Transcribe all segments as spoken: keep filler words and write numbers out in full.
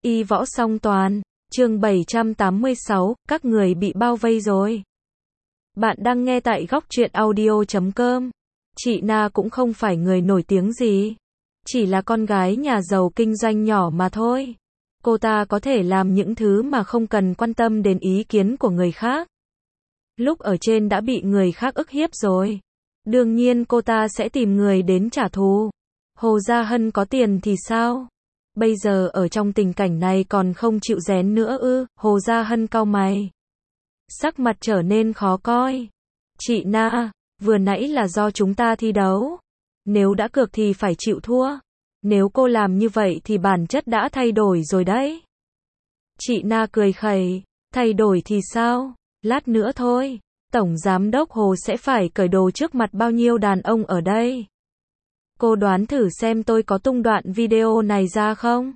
Y võ song toàn, chương bảy trăm tám mươi sáu, các người bị bao vây rồi. Bạn đang nghe tại góc truyện audio chấm com. Chị Na cũng không phải người nổi tiếng gì. Chỉ là con gái nhà giàu kinh doanh nhỏ mà thôi. Cô ta có thể làm những thứ mà không cần quan tâm đến ý kiến của người khác. Lúc ở trên đã bị người khác ức hiếp rồi. Đương nhiên cô ta sẽ tìm người đến trả thù. Hồ Gia Hân có tiền thì sao? Bây giờ ở trong tình cảnh này còn không chịu rén nữa ư? Hồ Gia Hân cau mày. Sắc mặt trở nên khó coi. Chị Na, vừa nãy là do chúng ta thi đấu. Nếu đã cược thì phải chịu thua. Nếu cô làm như vậy thì bản chất đã thay đổi rồi đấy. Chị Na cười khẩy. Thay đổi thì sao? Lát nữa thôi. Tổng giám đốc Hồ sẽ phải cởi đồ trước mặt bao nhiêu đàn ông ở đây. Cô đoán thử xem tôi có tung đoạn video này ra không?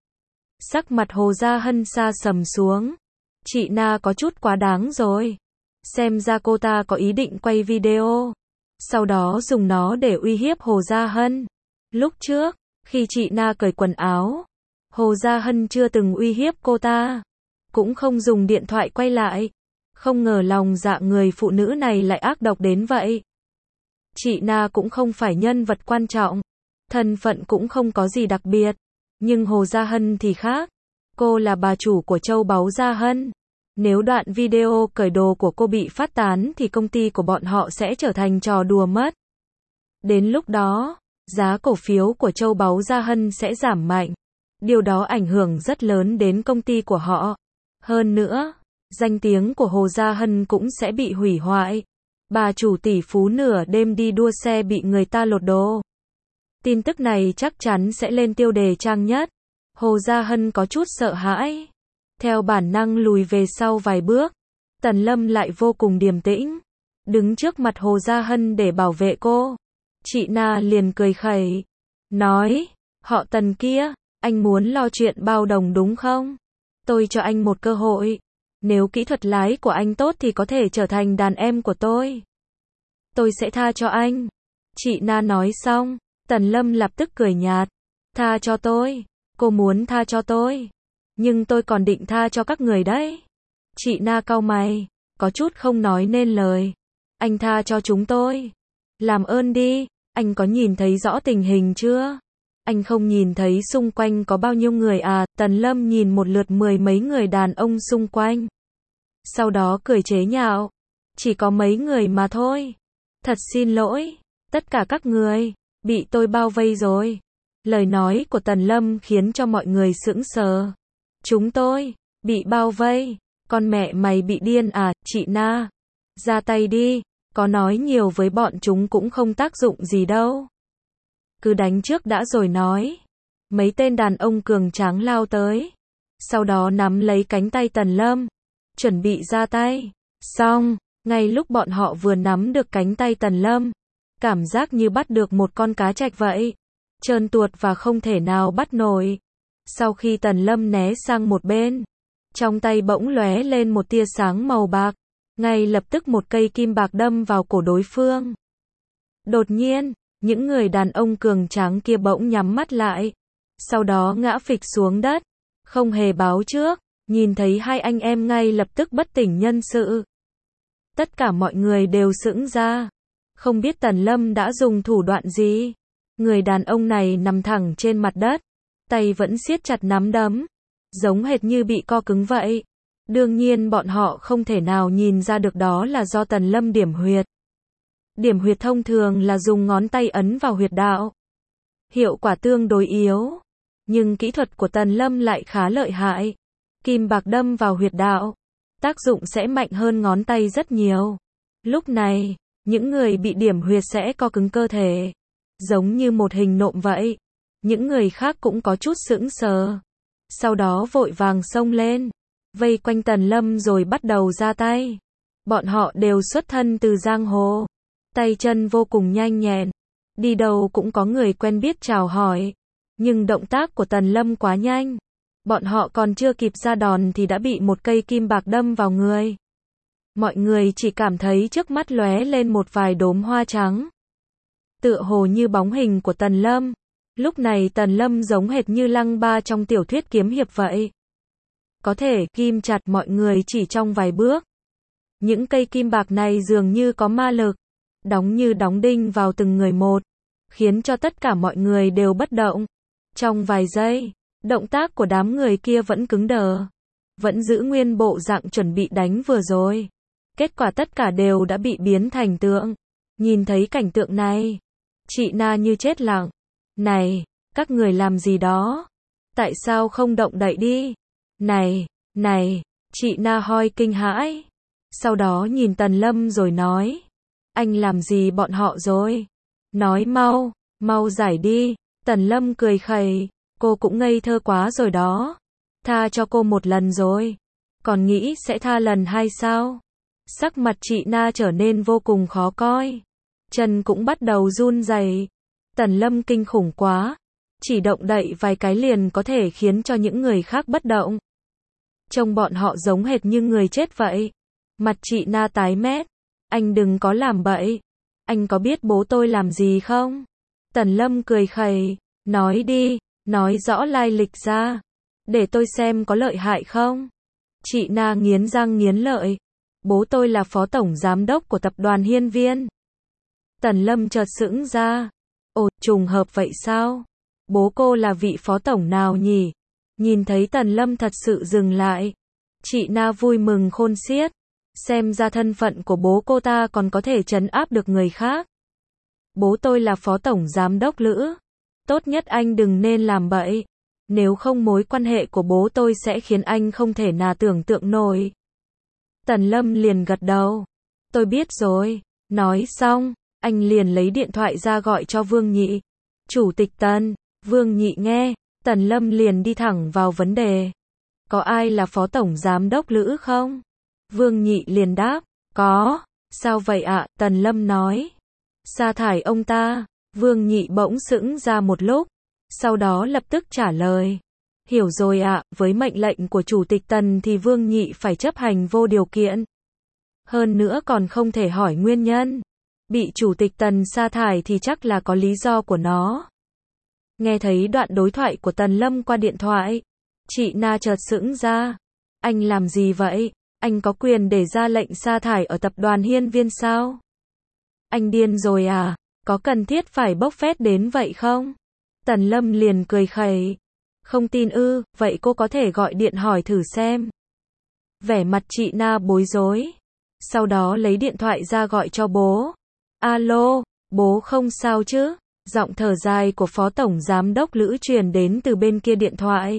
Sắc mặt Hồ Gia Hân sa sầm xuống. Chị Na có chút quá đáng rồi. Xem ra cô ta có ý định quay video. Sau đó dùng nó để uy hiếp Hồ Gia Hân. Lúc trước, khi chị Na cởi quần áo, Hồ Gia Hân chưa từng uy hiếp cô ta. Cũng không dùng điện thoại quay lại. Không ngờ lòng dạ người phụ nữ này lại ác độc đến vậy. Chị Na cũng không phải nhân vật quan trọng. Thân phận cũng không có gì đặc biệt. Nhưng Hồ Gia Hân thì khác. Cô là bà chủ của châu báu Gia Hân. Nếu đoạn video cởi đồ của cô bị phát tán thì công ty của bọn họ sẽ trở thành trò đùa mất. Đến lúc đó, giá cổ phiếu của châu báu Gia Hân sẽ giảm mạnh. Điều đó ảnh hưởng rất lớn đến công ty của họ. Hơn nữa, danh tiếng của Hồ Gia Hân cũng sẽ bị hủy hoại. Bà chủ tỷ phú nửa đêm đi đua xe bị người ta lột đồ. Tin tức này chắc chắn sẽ lên tiêu đề trang nhất. Hồ Gia Hân có chút sợ hãi. Theo bản năng lùi về sau vài bước. Tần Lâm lại vô cùng điềm tĩnh. Đứng trước mặt Hồ Gia Hân để bảo vệ cô. Chị Na liền cười khẩy. Nói, họ Tần kia, anh muốn lo chuyện bao đồng đúng không? Tôi cho anh một cơ hội. Nếu kỹ thuật lái của anh tốt thì có thể trở thành đàn em của tôi. Tôi sẽ tha cho anh. Chị Na nói xong, Tần Lâm lập tức cười nhạt. Tha cho tôi. Cô muốn tha cho tôi. Nhưng tôi còn định tha cho các người đấy. Chị Na cau mày, có chút không nói nên lời. Anh tha cho chúng tôi. Làm ơn đi, anh có nhìn thấy rõ tình hình chưa? Anh không nhìn thấy xung quanh có bao nhiêu người à? Tần Lâm nhìn một lượt mười mấy người đàn ông xung quanh. Sau đó cười chế nhạo. Chỉ có mấy người mà thôi. Thật xin lỗi, tất cả các người, bị tôi bao vây rồi. Lời nói của Tần Lâm khiến cho mọi người sững sờ. Chúng tôi, bị bao vây, con mẹ mày bị điên à? Chị Na, ra tay đi, có nói nhiều với bọn chúng cũng không tác dụng gì đâu. Cứ đánh trước đã rồi nói. Mấy tên đàn ông cường tráng lao tới. Sau đó nắm lấy cánh tay Tần Lâm. Chuẩn bị ra tay. Xong, ngay lúc bọn họ vừa nắm được cánh tay Tần Lâm. Cảm giác như bắt được một con cá trạch vậy. Trơn tuột và không thể nào bắt nổi. Sau khi Tần Lâm né sang một bên. Trong tay bỗng lóe lên một tia sáng màu bạc. Ngay lập tức một cây kim bạc đâm vào cổ đối phương. Đột nhiên, những người đàn ông cường tráng kia bỗng nhắm mắt lại. Sau đó ngã phịch xuống đất. Không hề báo trước. Nhìn thấy hai anh em ngay lập tức bất tỉnh nhân sự. Tất cả mọi người đều sững ra. Không biết Tần Lâm đã dùng thủ đoạn gì. Người đàn ông này nằm thẳng trên mặt đất. Tay vẫn siết chặt nắm đấm. Giống hệt như bị co cứng vậy. Đương nhiên bọn họ không thể nào nhìn ra được đó là do Tần Lâm điểm huyệt. Điểm huyệt thông thường là dùng ngón tay ấn vào huyệt đạo. Hiệu quả tương đối yếu. Nhưng kỹ thuật của Tần Lâm lại khá lợi hại. Kim bạc đâm vào huyệt đạo. Tác dụng sẽ mạnh hơn ngón tay rất nhiều. Lúc này, những người bị điểm huyệt sẽ co cứng cơ thể. Giống như một hình nộm vậy. Những người khác cũng có chút sững sờ. Sau đó vội vàng xông lên. Vây quanh Tần Lâm rồi bắt đầu ra tay. Bọn họ đều xuất thân từ giang hồ. Tay chân vô cùng nhanh nhẹn. Đi đâu cũng có người quen biết chào hỏi. Nhưng động tác của Tần Lâm quá nhanh. Bọn họ còn chưa kịp ra đòn thì đã bị một cây kim bạc đâm vào người. Mọi người chỉ cảm thấy trước mắt lóe lên một vài đốm hoa trắng. Tựa hồ như bóng hình của Tần Lâm. Lúc này Tần Lâm giống hệt như Lăng Ba trong tiểu thuyết kiếm hiệp vậy. Có thể ghim chặt mọi người chỉ trong vài bước. Những cây kim bạc này dường như có ma lực, đóng như đóng đinh vào từng người một, khiến cho tất cả mọi người đều bất động. Trong vài giây, động tác của đám người kia vẫn cứng đờ, vẫn giữ nguyên bộ dạng chuẩn bị đánh vừa rồi. Kết quả tất cả đều đã bị biến thành tượng. Nhìn thấy cảnh tượng này, chị Na như chết lặng. Này, các người làm gì đó? Tại sao không động đậy đi? Này, này, chị Na hoi kinh hãi. Sau đó nhìn Tần Lâm rồi nói, anh làm gì bọn họ rồi? Nói mau, mau giải đi. Tần Lâm cười khẩy, cô cũng ngây thơ quá rồi đó. Tha cho cô một lần rồi, còn nghĩ sẽ tha lần hai sao? Sắc mặt chị Na trở nên vô cùng khó coi, chân cũng bắt đầu run rẩy. Tần Lâm kinh khủng quá, chỉ động đậy vài cái liền có thể khiến cho những người khác bất động. Trông bọn họ giống hệt như người chết vậy. Mặt chị Na tái mét, anh đừng có làm bậy. Anh có biết bố tôi làm gì không? Tần Lâm cười khẩy, nói đi, nói rõ lai lịch ra, để tôi xem có lợi hại không. Chị Na nghiến răng nghiến lợi, bố tôi là phó tổng giám đốc của tập đoàn Hiên Viên. Tần Lâm chợt sững ra, ồ, trùng hợp vậy sao? Bố cô là vị phó tổng nào nhỉ? Nhìn thấy Tần Lâm thật sự dừng lại, chị Na vui mừng khôn xiết, xem ra thân phận của bố cô ta còn có thể trấn áp được người khác. Bố tôi là phó tổng giám đốc Lữ, tốt nhất anh đừng nên làm bậy, nếu không mối quan hệ của bố tôi sẽ khiến anh không thể nào tưởng tượng nổi. Tần Lâm liền gật đầu, tôi biết rồi. Nói xong, anh liền lấy điện thoại ra gọi cho Vương Nhị. Chủ tịch Tần. Vương Nhị nghe, Tần Lâm liền đi thẳng vào vấn đề. Có ai là phó tổng giám đốc Lữ không? Vương Nhị liền đáp, có. Sao vậy ạ? Tần Lâm nói, sa thải ông ta. Vương Nhị bỗng sững ra một lúc, sau đó lập tức trả lời, hiểu rồi ạ, với mệnh lệnh của chủ tịch Tần thì Vương Nhị phải chấp hành vô điều kiện. Hơn nữa còn không thể hỏi nguyên nhân. Bị chủ tịch Tần sa thải thì chắc là có lý do của nó. Nghe thấy đoạn đối thoại của Tần Lâm qua điện thoại, chị Na chợt sững ra. Anh làm gì vậy? Anh có quyền để ra lệnh sa thải ở tập đoàn Hiên Viên sao? Anh điên rồi à? Có cần thiết phải bốc phét đến vậy không? Tần Lâm liền cười khẩy. Không tin ư, vậy cô có thể gọi điện hỏi thử xem. Vẻ mặt chị Na bối rối. Sau đó lấy điện thoại ra gọi cho bố. Alo, bố không sao chứ? Giọng thở dài của phó tổng giám đốc Lữ truyền đến từ bên kia điện thoại.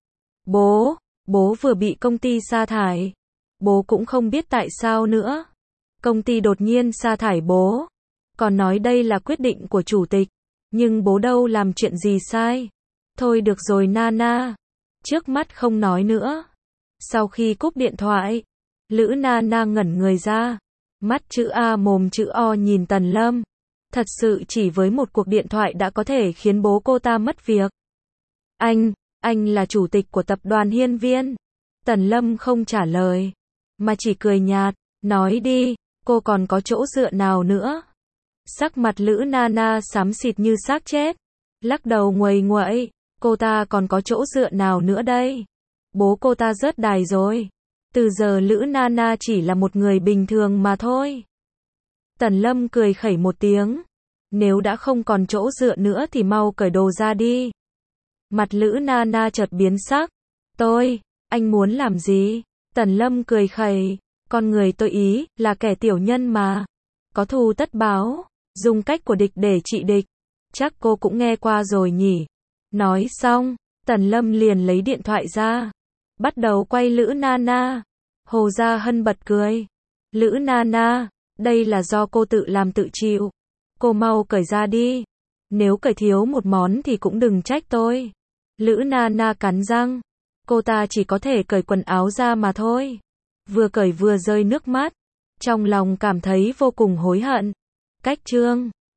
Bố, bố vừa bị công ty sa thải. Bố cũng không biết tại sao nữa. Công ty đột nhiên sa thải bố. Còn nói đây là quyết định của chủ tịch. Nhưng bố đâu làm chuyện gì sai. Thôi được rồi Nana. Trước mắt không nói nữa. Sau khi cúp điện thoại, Lữ Nana ngẩn người ra. Mắt chữ A mồm chữ O nhìn Tần Lâm. Thật sự chỉ với một cuộc điện thoại đã có thể khiến bố cô ta mất việc. Anh, anh là chủ tịch của tập đoàn Hiên Viên. Tần Lâm không trả lời, mà chỉ cười nhạt, nói đi, cô còn có chỗ dựa nào nữa? Sắc mặt Lữ Nana xám xịt như xác chết, lắc đầu nguầy nguậy, cô ta còn có chỗ dựa nào nữa đây? Bố cô ta rớt đài rồi. Từ giờ Lữ Nana chỉ là một người bình thường mà thôi. Tần Lâm cười khẩy một tiếng. Nếu đã không còn chỗ dựa nữa thì mau cởi đồ ra đi. Mặt Lữ Nana chợt biến sắc. Tôi, anh muốn làm gì? Tần Lâm cười khẩy. Con người tôi ý, là kẻ tiểu nhân mà. Có thù tất báo, dùng cách của địch để trị địch. Chắc cô cũng nghe qua rồi nhỉ? Nói xong, Tần Lâm liền lấy điện thoại ra. Bắt đầu quay Lữ Nana. Hồ Gia Hân bật cười. Lữ Nana, đây là do cô tự làm tự chịu. Cô mau cởi ra đi. Nếu cởi thiếu một món thì cũng đừng trách tôi. Lữ Nana cắn răng. Cô ta chỉ có thể cởi quần áo ra mà thôi. Vừa cởi vừa rơi nước mắt. Trong lòng cảm thấy vô cùng hối hận. Cách chương